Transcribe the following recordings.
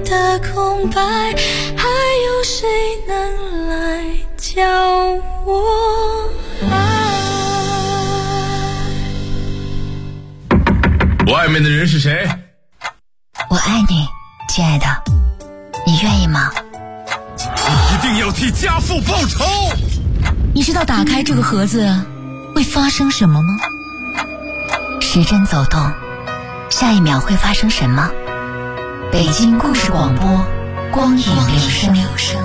的空白，还有谁能来教我爱？ 外面的人是谁？ 我爱你，亲爱的，你愿意吗？ 一定要替家父报仇！ 你知道打开这个盒子会发生什么吗？时针走动，下一秒会发生什么？北京故事广播，光影留声。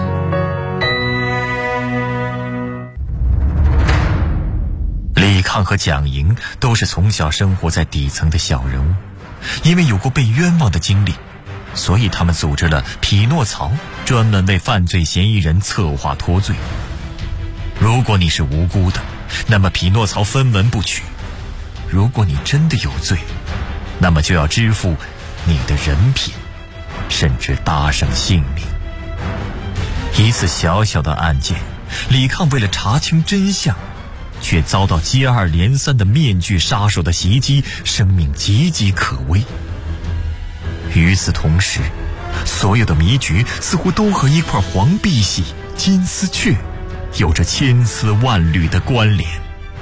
李抗和蒋莹都是从小生活在底层的小人物，因为有过被冤枉的经历，所以他们组织了匹诺曹，专门为犯罪嫌疑人策划脱罪。如果你是无辜的，那么匹诺曹分文不取；如果你真的有罪，那么就要支付你的人品，甚至搭上性命。一次小小的案件，李抗为了查清真相，却遭到接二连三的面具杀手的袭击，生命岌岌可危。与此同时，所有的谜局似乎都和一块黄碧玺、金丝雀有着千丝万缕的关联。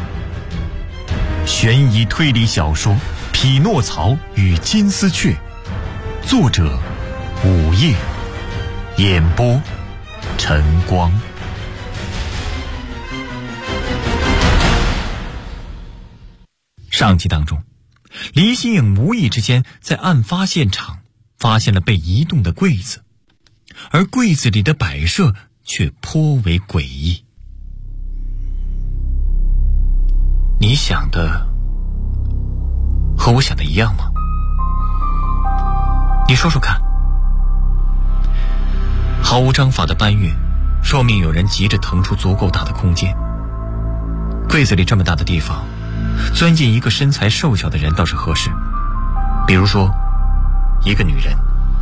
悬疑推理小说《匹诺曹与金丝雀》，作者午夜，演播晨光。上集当中，黎新颖无意之间在案发现场发现了被移动的柜子，而柜子里的摆设却颇为诡异。你想的和我想的一样吗？你说说看。毫无章法的搬运，说明有人急着腾出足够大的空间。柜子里这么大的地方，钻进一个身材瘦小的人倒是合适，比如说一个女人。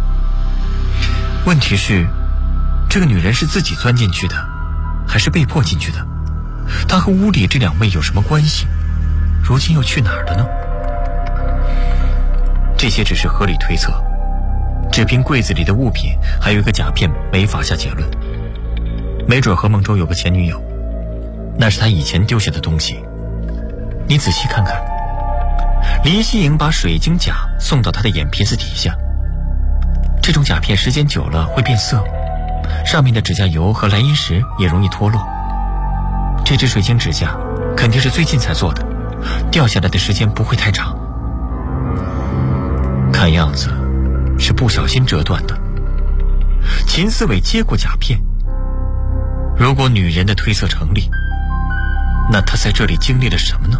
问题是，这个女人是自己钻进去的，还是被迫进去的？她和屋里这两位有什么关系？如今又去哪儿了呢？这些只是合理推测，只凭柜子里的物品还有一个甲片没法下结论。没准何梦舟有个前女友，那是他以前丢下的东西。你仔细看看，黎希颖把水晶甲送到他的眼皮子底下，这种甲片时间久了会变色，上面的指甲油和来因石也容易脱落。这只水晶指甲肯定是最近才做的，掉下来的时间不会太长，看样子是不小心折断的。秦思伟接过甲片，如果女人的推测成立，那她在这里经历了什么呢？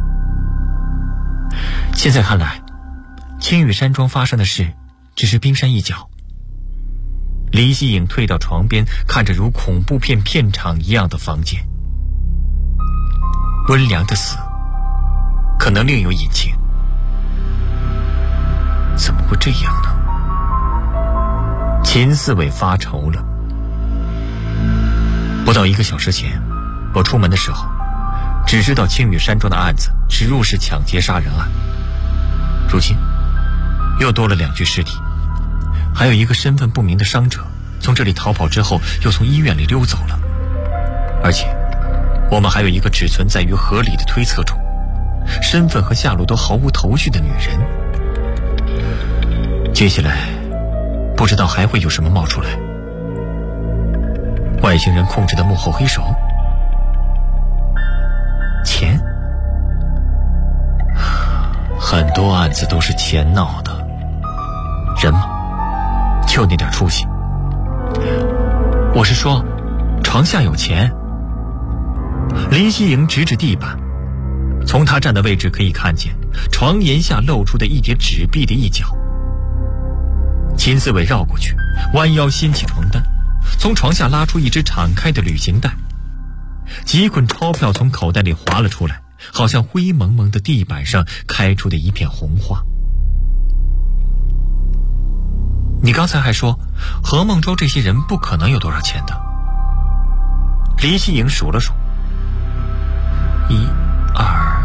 现在看来，青羽山庄发生的事只是冰山一角。黎希颖退到床边，看着如恐怖片片场一样的房间。温良的死可能另有隐情，怎么会这样呢？秦思伟发愁了。不到1个小时前，我出门的时候只知道青羽山庄的案子是入室抢劫杀人案，如今又多了2具尸体，还有一个身份不明的伤者从这里逃跑之后又从医院里溜走了。而且我们还有一个只存在于合理的推测中，身份和下落都毫无头绪的女人。接下来不知道还会有什么冒出来。外星人控制的幕后黑手，钱，很多案子都是钱闹的，人嘛，就那点出息。我是说，床下有钱。林希莹指指地板，从他站的位置可以看见床沿下露出的一叠纸币的一角。秦思伟绕过去，弯腰掀起床单，从床下拉出一只敞开的旅行袋，几捆钞票从口袋里滑了出来，好像灰蒙蒙的地板上开出的一片红花。你刚才还说何梦舟这些人不可能有多少钱的。黎希颖数了数，1、2，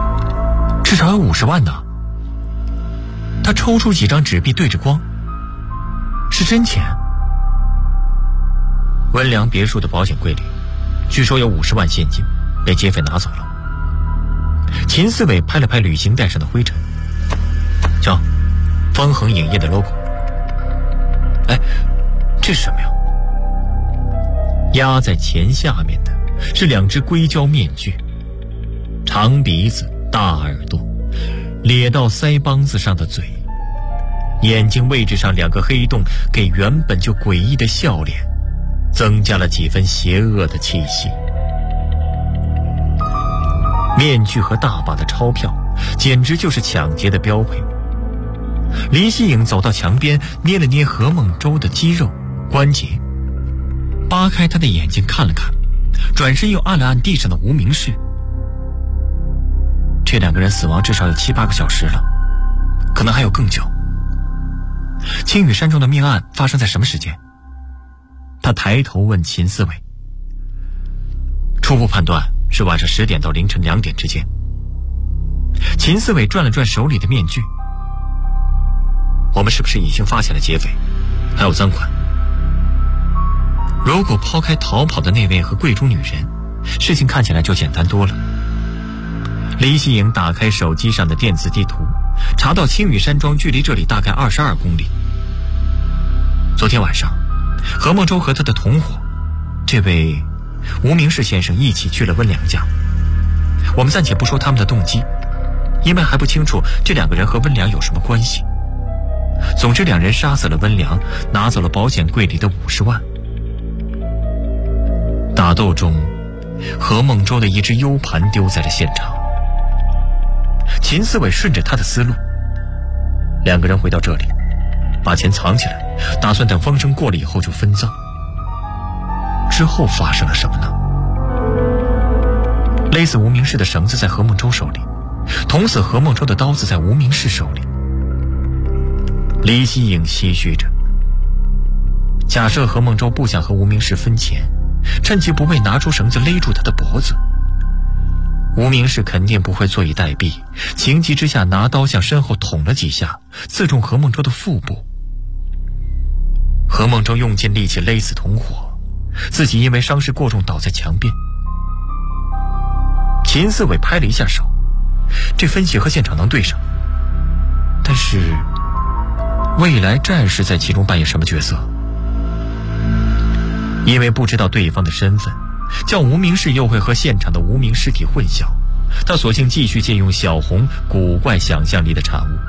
至少有50万呢。他抽出几张纸币对着光， 是真钱。温良别墅的保险柜里，据说有50万现金被劫匪拿走了。秦思伟拍了拍旅行袋上的灰尘，瞧，方恒影业的 logo。哎，这是什么呀？压在钱下面的是2只硅胶面具，长鼻子、大耳朵，咧到腮帮子上的嘴，眼睛位置上2个黑洞，给原本就诡异的笑脸增加了几分邪恶的气息。面具和大把的钞票，简直就是抢劫的标配。黎希颖走到墙边，捏了捏何梦舟的肌肉关节，扒开他的眼睛看了看，转身又按了按地上的无名氏。这2个人死亡至少有7、8个小时了，可能还有更久。青羽山庄的命案发生在什么时间？他抬头问秦思伟。初步判断是晚上10点到凌晨2点之间。秦思伟转了转手里的面具。我们是不是已经发现了劫匪，还有赃款？如果抛开逃跑的那位和贵族女人，事情看起来就简单多了。黎希颖打开手机上的电子地图，查到青羽山庄距离这里大概22公里。昨天晚上，何梦舟和他的同伙，这位吴明士先生一起去了温良家。我们暂且不说他们的动机，因为还不清楚这2个人和温良有什么关系。总之，2人杀死了温良，拿走了保险柜里的50万。打斗中，何梦舟的一只 U 盘丢在了现场。秦思伟顺着他的思路，2个人回到这里，把钱藏起来，打算等风声过了以后就分赃。之后发生了什么呢？勒死吴明士的绳子在何梦舟手里，捅死何梦舟的刀子在吴明士手里。黎希颖唏嘘着，假设何梦舟不想和吴明士分钱，趁其不备拿出绳子勒住他的脖子，吴明士肯定不会坐以待毙，情急之下拿刀向身后捅了几下，刺中何梦舟的腹部。何梦舟用尽力气勒死同伙，自己因为伤势过重倒在墙边。秦思伟拍了一下手，这分析和现场能对上，但是未来战士在其中扮演什么角色？因为不知道对方的身份，叫无名氏又会和现场的无名尸体混淆，他索性继续借用小红古怪想象力的产物。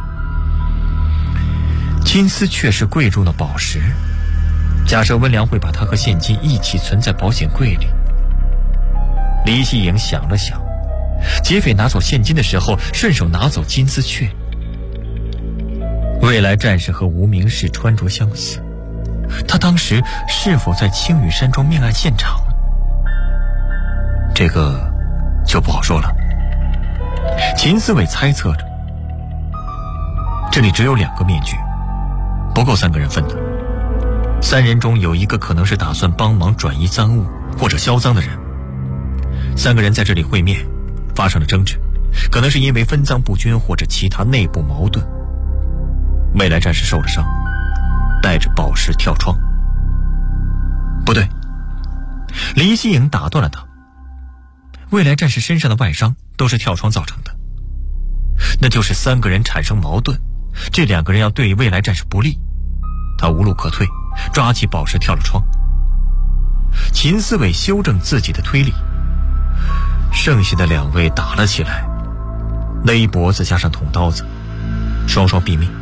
金丝雀是贵重的宝石，假设温良会把它和现金一起存在保险柜里。黎希颖想了想，劫匪拿走现金的时候顺手拿走金丝雀。未来战士和无名氏穿着相似，他当时是否在青羽山庄命案现场？这个就不好说了。秦思伟猜测着，这里只有2个面具，不够3个人分的。3人中有1个可能是打算帮忙转移赃物或者销赃的人。3个人在这里会面，发生了争执，可能是因为分赃不均或者其他内部矛盾。未来战士受了伤，带着宝石跳窗。不对，黎希颖打断了他。未来战士身上的外伤都是跳窗造成的，那就是3个人产生矛盾，这2个人要对未来战士不利，他无路可退，抓起宝石跳了窗。秦思伟修正自己的推理，剩下的2位打了起来，勒脖子加上捅刀子，双双毙命。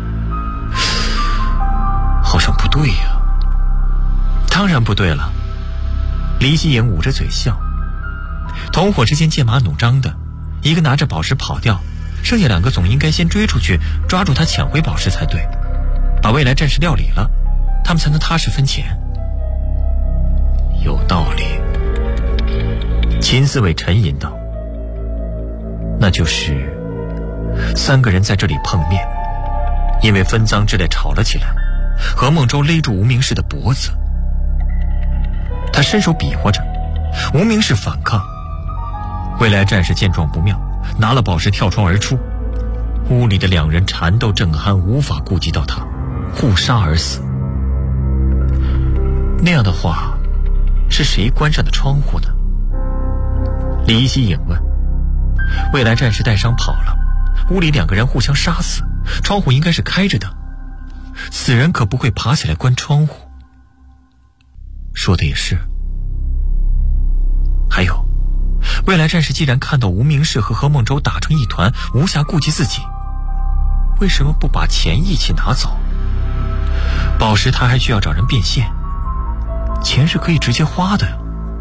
好像不对呀。当然不对了。黎希颖捂着嘴笑，同伙之间剑拔弩张的，一个拿着宝石跑掉，剩下2个总应该先追出去抓住他抢回宝石才对，把未来战士料理了，他们才能踏实分钱。有道理。秦思伟沉吟道，那就是3个人在这里碰面，因为分赃之类吵了起来，何梦舟勒住无名氏的脖子，他伸手比划着，无名氏反抗。未来战士见状不妙，拿了宝石跳窗而出。屋里的2人缠斗正酣，无法顾及到他，互杀而死。 那样的话，是谁关上的窗户呢？李希颖问。未来战士带伤跑了，屋里2个人互相杀死，窗户应该是开着的，死人可不会爬起来关窗户。说的也是。还有，未来战士既然看到无名氏和何梦舟打成一团，无暇顾及自己，为什么不把钱一起拿走？宝石他还需要找人变现，钱是可以直接花的。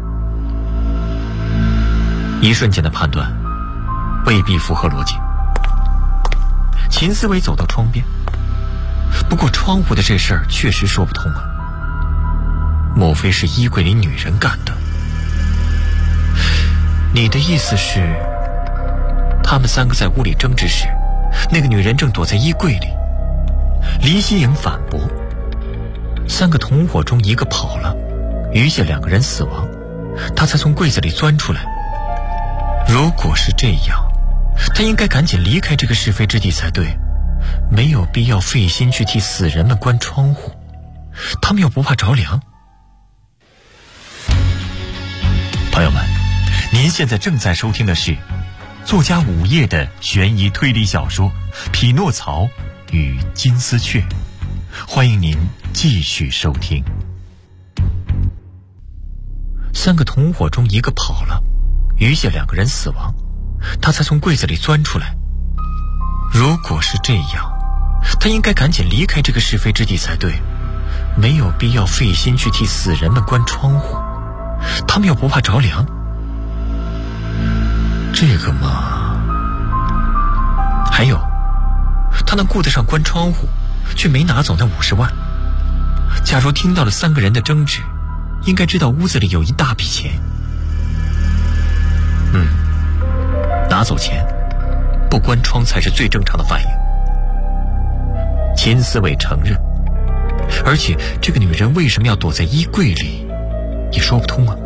一瞬间的判断未必符合逻辑。秦思维走到窗边，不过窗户的这事儿确实说不通啊。莫非是衣柜里女人干的？你的意思是，他们3个在屋里争执时，那个女人正躲在衣柜里？黎希颖反驳。3个同伙中1个跑了，余下2个人死亡，他才从柜子里钻出来。如果是这样，他应该赶紧离开这个是非之地才对，没有必要费心去替死人们关窗户，他们又不怕着凉。朋友们，您现在正在收听的是作家午夜的悬疑推理小说《匹诺曹与金丝雀》，欢迎您继续收听。3个同伙中1个跑了，余下2个人死亡，他才从柜子里钻出来。如果是这样，他应该赶紧离开这个是非之地才对，没有必要费心去替死人们关窗户，他们又不怕着凉。这个嘛，还有，他能顾得上关窗户，却没拿走那50万。假如听到了3个人的争执，应该知道屋子里有一大笔钱。拿走钱，不关窗才是最正常的反应。秦思伟承认，而且这个女人为什么要躲在衣柜里，也说不通啊。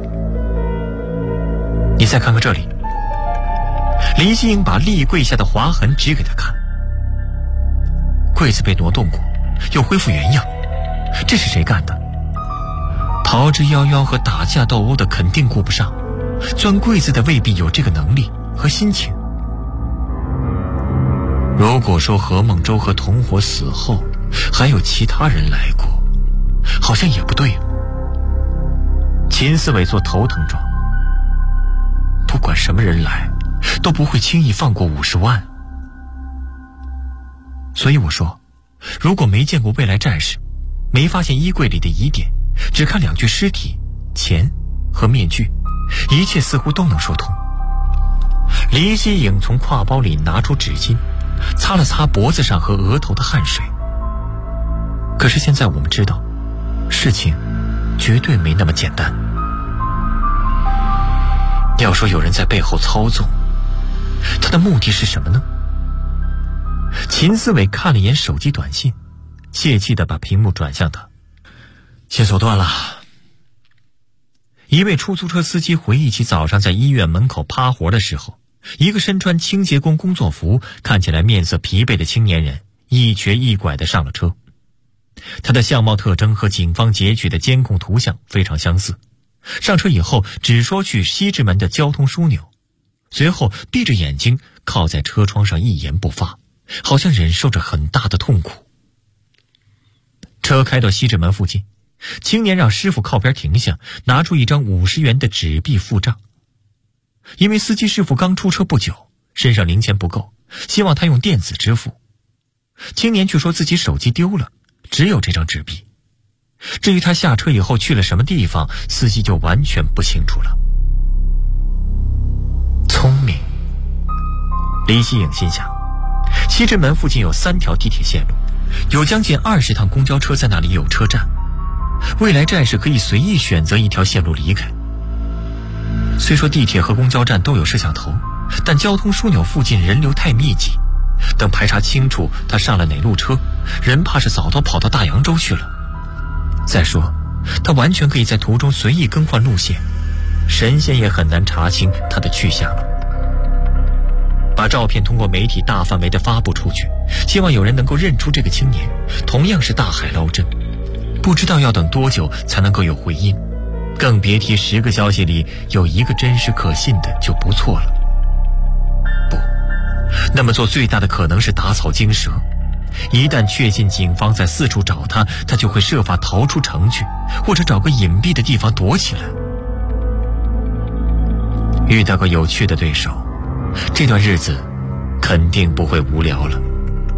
你再看看这里。黎希颖把立柜下的划痕指给他看，柜子被挪动过，又恢复原样，这是谁干的？逃之夭夭和打架斗殴的肯定顾不上，钻柜子的未必有这个能力和心情。如果说何梦舟和同伙死后还有其他人来过，好像也不对。秦思伟做头疼状，不管什么人来都不会轻易放过50万。所以我说，如果没见过未来战士，没发现衣柜里的疑点，只看2具尸体、钱和面具，一切似乎都能说通。黎希颖从挎包里拿出纸巾，擦了擦脖子上和额头的汗水。可是现在我们知道，事情绝对没那么简单。要说有人在背后操纵，他的目的是什么呢？秦思伟看了一眼手机短信，泄气地把屏幕转向他。线索断了。一位出租车司机回忆起早上在医院门口趴活的时候，一个身穿清洁工工作服、看起来面色疲惫的青年人一瘸一拐地上了车。他的相貌特征和警方截取的监控图像非常相似。上车以后只说去西直门的交通枢纽，随后闭着眼睛靠在车窗上一言不发，好像忍受着很大的痛苦。车开到西直门附近，青年让师傅靠边停下，拿出一张50元的纸币付账。因为司机师傅刚出车不久，身上零钱不够，希望他用电子支付。青年却说自己手机丢了，只有这张纸币。至于他下车以后去了什么地方，司机就完全不清楚了。聪明，黎希颖心想，西直门附近有3条地铁线路，有将近20趟公交车在那里有车站，未来战士可以随意选择一条线路离开。虽说地铁和公交站都有摄像头，但交通枢纽附近人流太密集，等排查清楚他上了哪路车，人怕是早都跑到大洋洲去了。再说他完全可以在途中随意更换路线，神仙也很难查清他的去向了。把照片通过媒体大范围的发布出去，希望有人能够认出这个青年，同样是大海捞针。 不知道要等多久才能够有回音，更别提10个消息里有1个真实可信的就不错了。不，那么做最大的可能是打草惊蛇。一旦确信警方在四处找他，他就会设法逃出城去，或者找个隐蔽的地方躲起来。遇到个有趣的对手，这段日子肯定不会无聊了。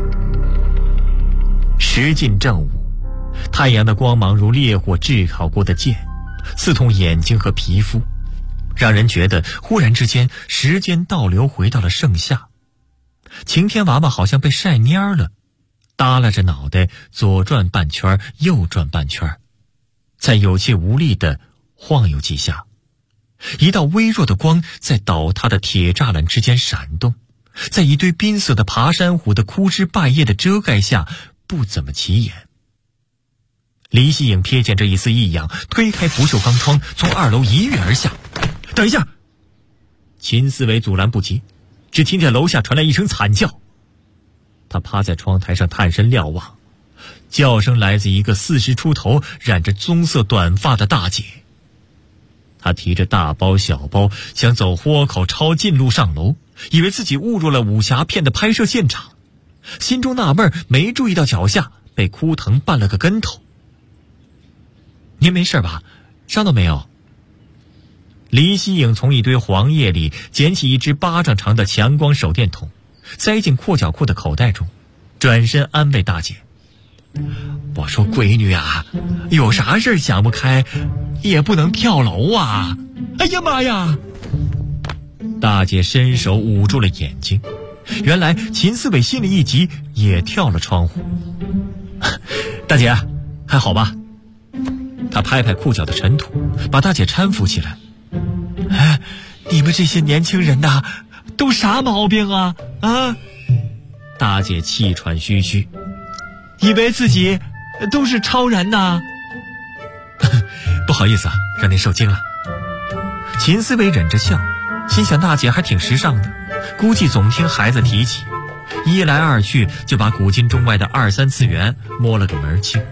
时近正午，太阳的光芒如烈火炙烤过的剑，刺痛眼睛和皮肤，让人觉得忽然之间时间倒流回到了盛夏。晴天娃娃好像被晒蔫了，耷拉着脑袋左转半圈右转半圈，再有气无力地晃悠几下。一道微弱的光在倒塌的铁栅栏之间闪动，在一堆濒死的爬山虎的枯枝败叶的遮盖下不怎么起眼。李希颖瞥见这一丝异样，推开不锈钢窗，从2楼一跃而下。等一下！秦思维阻拦不及，只听见楼下传来一声惨叫。他趴在窗台上探身瞭望，叫声来自一个40出头、染着棕色短发的大姐。她提着大包小包，想走豁口抄近路上楼，以为自己误入了武侠片的拍摄现场，心中纳闷，没注意到脚下被枯藤绊了个跟头。您没事吧？伤到没有？李希颖从一堆黄叶里捡起一只巴掌长的强光手电筒，塞进阔脚裤的口袋中，转身安慰大姐：我说闺女啊，有啥事想不开也不能跳楼啊！哎呀妈呀！大姐伸手捂住了眼睛，原来秦思伟心里一急，也跳了窗户。大姐还好吧？他拍拍裤脚的尘土，把大姐搀扶起来。哎，你们这些年轻人呐，都啥毛病啊？啊！大姐气喘吁吁，以为自己都是超人呐。不好意思啊，让您受惊了。秦思维忍着笑，心想大姐还挺时尚的，估计总听孩子提起，一来二去就把古今中外的2、3次元摸了个门清。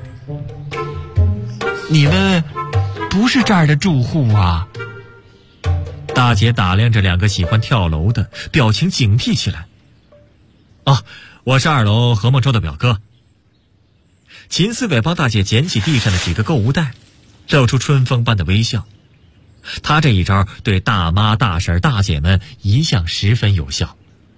你们不是这儿的住户啊？大姐打量着2个喜欢跳楼的，表情警惕起来。哦，我是2楼何梦洲的表哥。秦思伟帮大姐捡起地上的几个购物袋，露出春风般的微笑。他这一招对大妈、大婶、大姐们一向十分有效。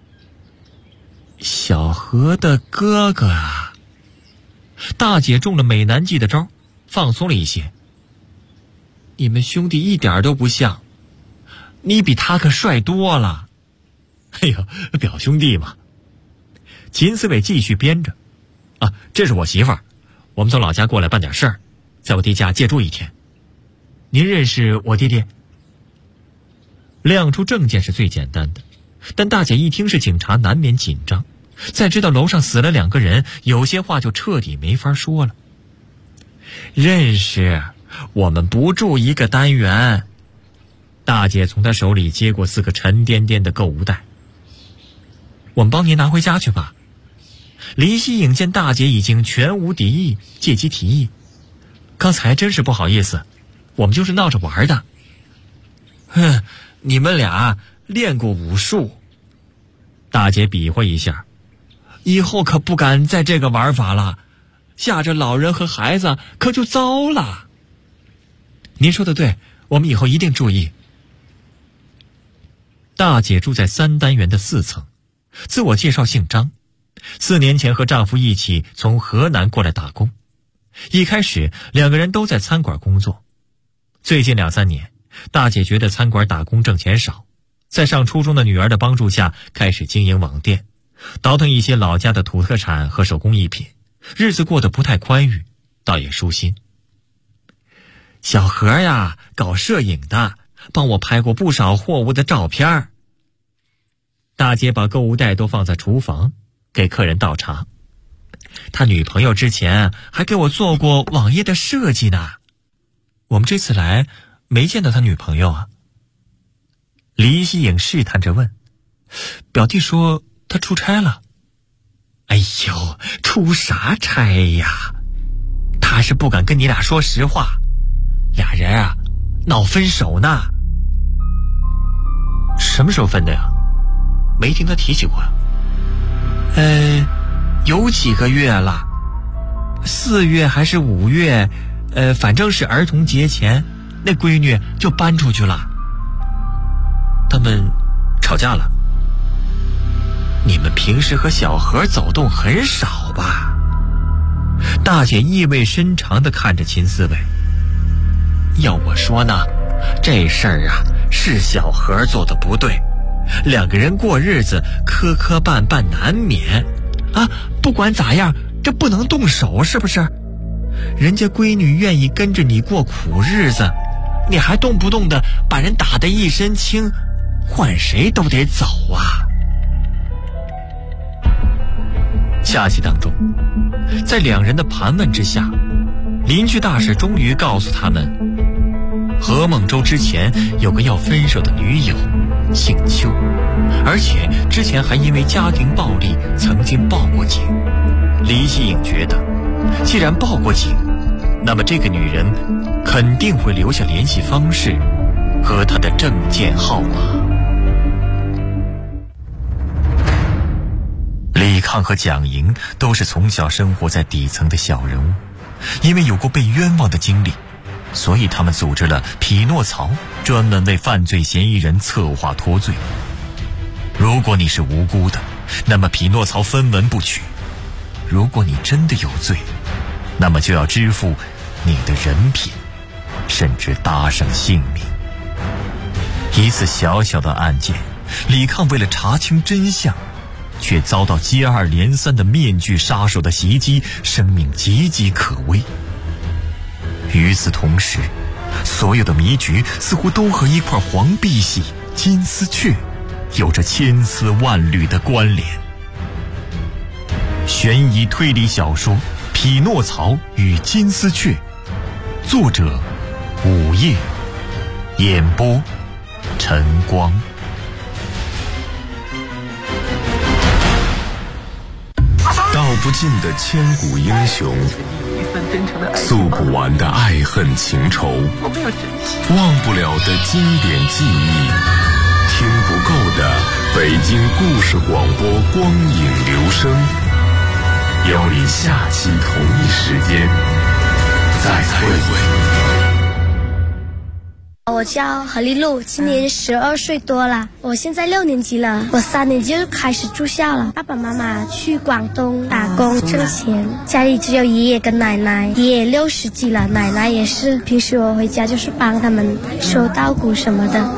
小何的哥哥啊！大姐中了美男计的招，放松了一些。你们兄弟一点都不像，你比他可帅多了。哎呦，表兄弟嘛。秦思伟继续编着。啊，这是我媳妇儿，我们从老家过来办点事儿，在我弟家借住1天。您认识我弟弟？亮出证件是最简单的，但大姐一听是警察，难免紧张。再知道楼上死了2个人，有些话就彻底没法说了。认识，我们不住一个单元。大姐从他手里接过4个沉甸甸的购物袋。我们帮您拿回家去吧。黎希颖见大姐已经全无敌意，借机提议：刚才真是不好意思，我们就是闹着玩的。哼，你们俩练过武术？大姐比划一下，以后可不敢再这个玩法了，吓着老人和孩子可就糟了。您说的对，我们以后一定注意。大姐住在3单元的4层，自我介绍姓张，4年前和丈夫一起从河南过来打工。一开始2个人都在餐馆工作，最近2、3年，大姐觉得餐馆打工挣钱少，在上初中的女儿的帮助下，开始经营网店，倒腾一些老家的土特产和手工艺品，日子过得不太宽裕，倒也舒心。小何呀，搞摄影的，帮我拍过不少货物的照片。大姐把购物袋都放在厨房，给客人倒茶。他女朋友之前还给我做过网页的设计呢。我们这次来没见到他女朋友啊？黎希颖试探着问。表弟说他出差了。哎呦，出啥差呀？他他是不敢跟你俩说实话，俩人啊闹分手呢。什么时候分的呀？没听他提起过。有几个月了，4月还是5月，反正是儿童节前，那闺女就搬出去了。他们吵架了。你们平时和小何走动很少吧？大姐意味深长地看着秦思维。要我说呢，这事儿啊是小何做的不对，两个人过日子磕磕绊绊难免啊，不管咋样这不能动手，是不是？人家闺女愿意跟着你过苦日子，你还动不动的把人打得一身轻，换谁都得走啊。下集当中，在两人的盘问之下，邻居大婶终于告诉他们，何孟周之前有个要分手的女友，姓邱，而且之前还因为家庭暴力曾经报过警。李希颖觉得，既然报过警，那么这个女人肯定会留下联系方式和她的证件号码。李抗和蒋莹都是从小生活在底层的小人物，因为有过被冤枉的经历，所以他们组织了匹诺曹，专门为犯罪嫌疑人策划脱罪。如果你是无辜的，那么匹诺曹分文不取；如果你真的有罪，那么就要支付你的人品，甚至搭上性命。一次小小的案件，李抗为了查清真相，却遭到接二连三的面具杀手的袭击，生命岌岌可危。与此同时，所有的迷局似乎都和一块黄碧玺、金丝雀有着千丝万缕的关联。悬疑推理小说《匹诺曹与金丝雀》，作者午夜，演播晨光。 道不尽的千古英雄，诉不完的爱恨情仇，忘不了的经典记忆，听不够的北京故事广播光影留声。邀你下期同一时间再会。 我叫何丽露，今年12岁多了，我现在6年级了。我3年级就开始住校了。爸爸妈妈去广东打工挣钱，家里只有爷爷跟奶奶。爷爷60几了，奶奶也是，平时我回家就是帮他们收稻谷什么的。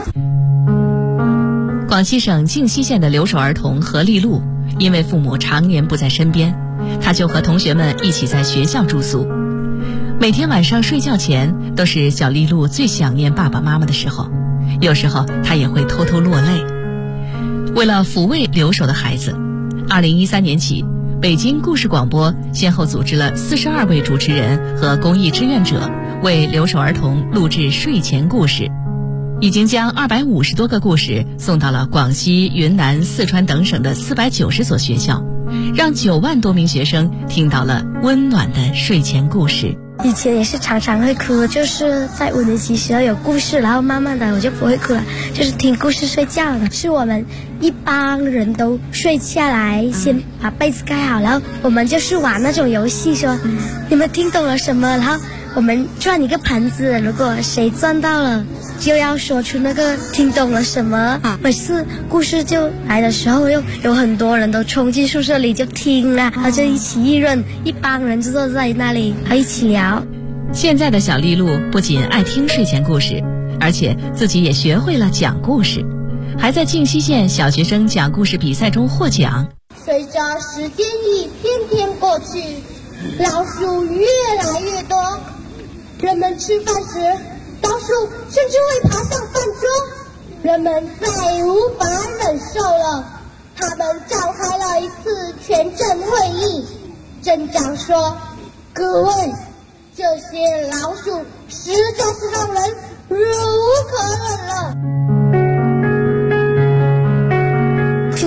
广西省靖西县的留守儿童何丽露，因为父母常年不在身边，她就和同学们一起在学校住宿。每天晚上睡觉前，都是小丽露最想念爸爸妈妈的时候，有时候她也会偷偷落泪。为了抚慰留守的孩子，2013年起，北京故事广播先后组织了42位主持人和公益志愿者，为留守儿童录制睡前故事，已经将250多个故事送到了广西、云南、四川等省的490所学校，让9万多名学生听到了温暖的睡前故事。 以前也是常常会哭，就是在5年级时候有故事，然后慢慢的我就不会哭了，就是听故事睡觉了。是我们一帮人都睡下来，先把被子盖好，然后我们就是玩那种游戏，说你们听懂了什么，然后我们转一个盆子，如果谁转到了就要说出那个听懂了什么。每次故事就来的时候，又有很多人都冲进宿舍里就听了，然后就一起议论，一帮人就坐在那里还一起聊。 现在的小丽露不仅爱听睡前故事，而且自己也学会了讲故事，还在靖西县小学生讲故事比赛中获奖。 随着时间一天天过去，老鼠越来越多，人们吃饭时老鼠甚至会爬上饭桌，人们再无法忍受了，他们召开了一次全镇会议。镇长说：“各位，这些老鼠实在是让人忍无可忍了。”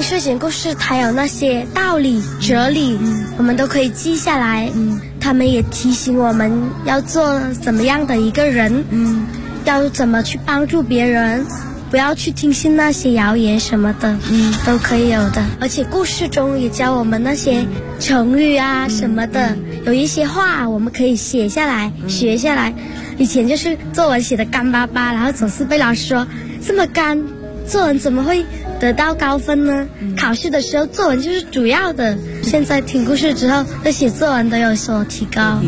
睡前故事它有那些道理哲理，我们都可以记下来。他们也提醒我们要做怎么样的一个人，要怎么去帮助别人，不要去听信那些谣言什么的，都可以有的。而且故事中也教我们那些成语啊什么的，有一些话我们可以写下来学下来。以前就是作文写的干巴巴，然后总是被老师说这么干，作文怎么会得到高分呢？考试的时候作文就是主要的。现在听故事之后，对写作文都有所提高。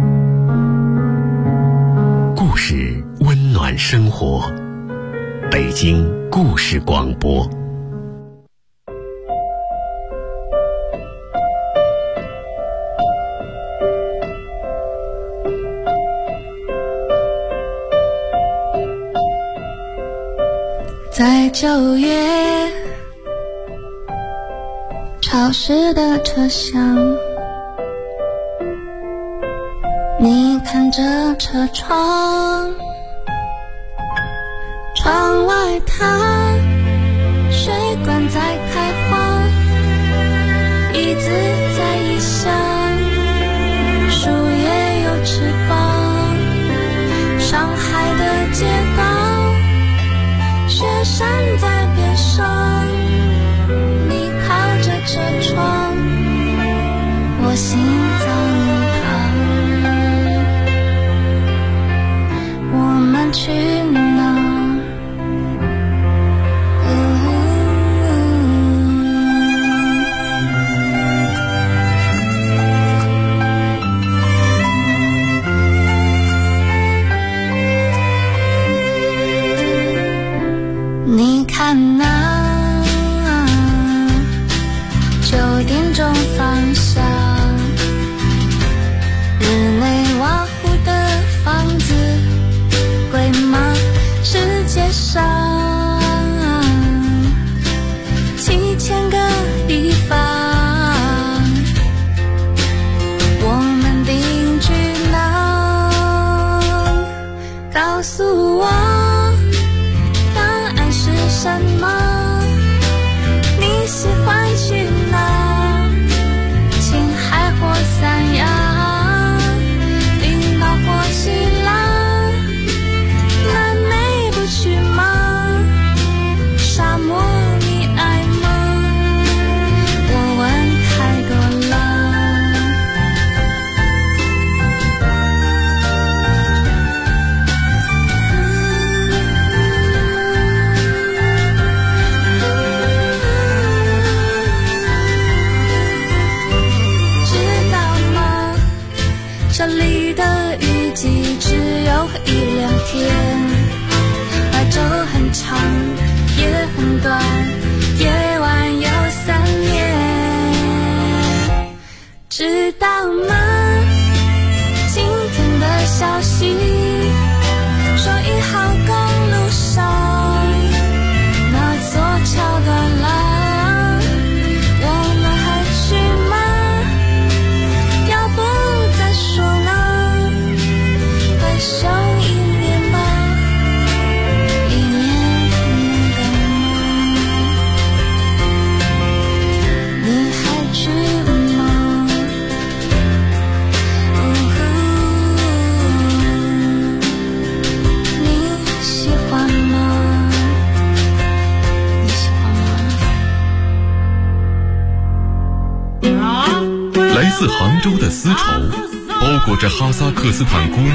故事温暖生活，北京故事广播。 在9月潮湿的车厢，你看着车窗，窗外它水管在开花，椅子在异乡，树叶有翅膀，上海的街道，雪山在边上，你靠着车窗，我心脏疼。我们去哪？你看那9点钟方向，日内瓦湖的房子贵吗？世界上7000个地方，我们定居哪？告诉我什么？你喜欢去哪？青海或三亚，冰岛或希腊，南美不去吗？沙漠你爱吗？我问太多了。这里的雨季只有1-2天，白昼很长，夜很短，夜晚有3年。知道吗？今天的消息说1号公路上那座桥断了。剩1年吧，1年能等吗？你还去吗？你喜欢吗？你喜欢吗？ 来自杭州的丝绸，包裹着哈萨克斯坦姑娘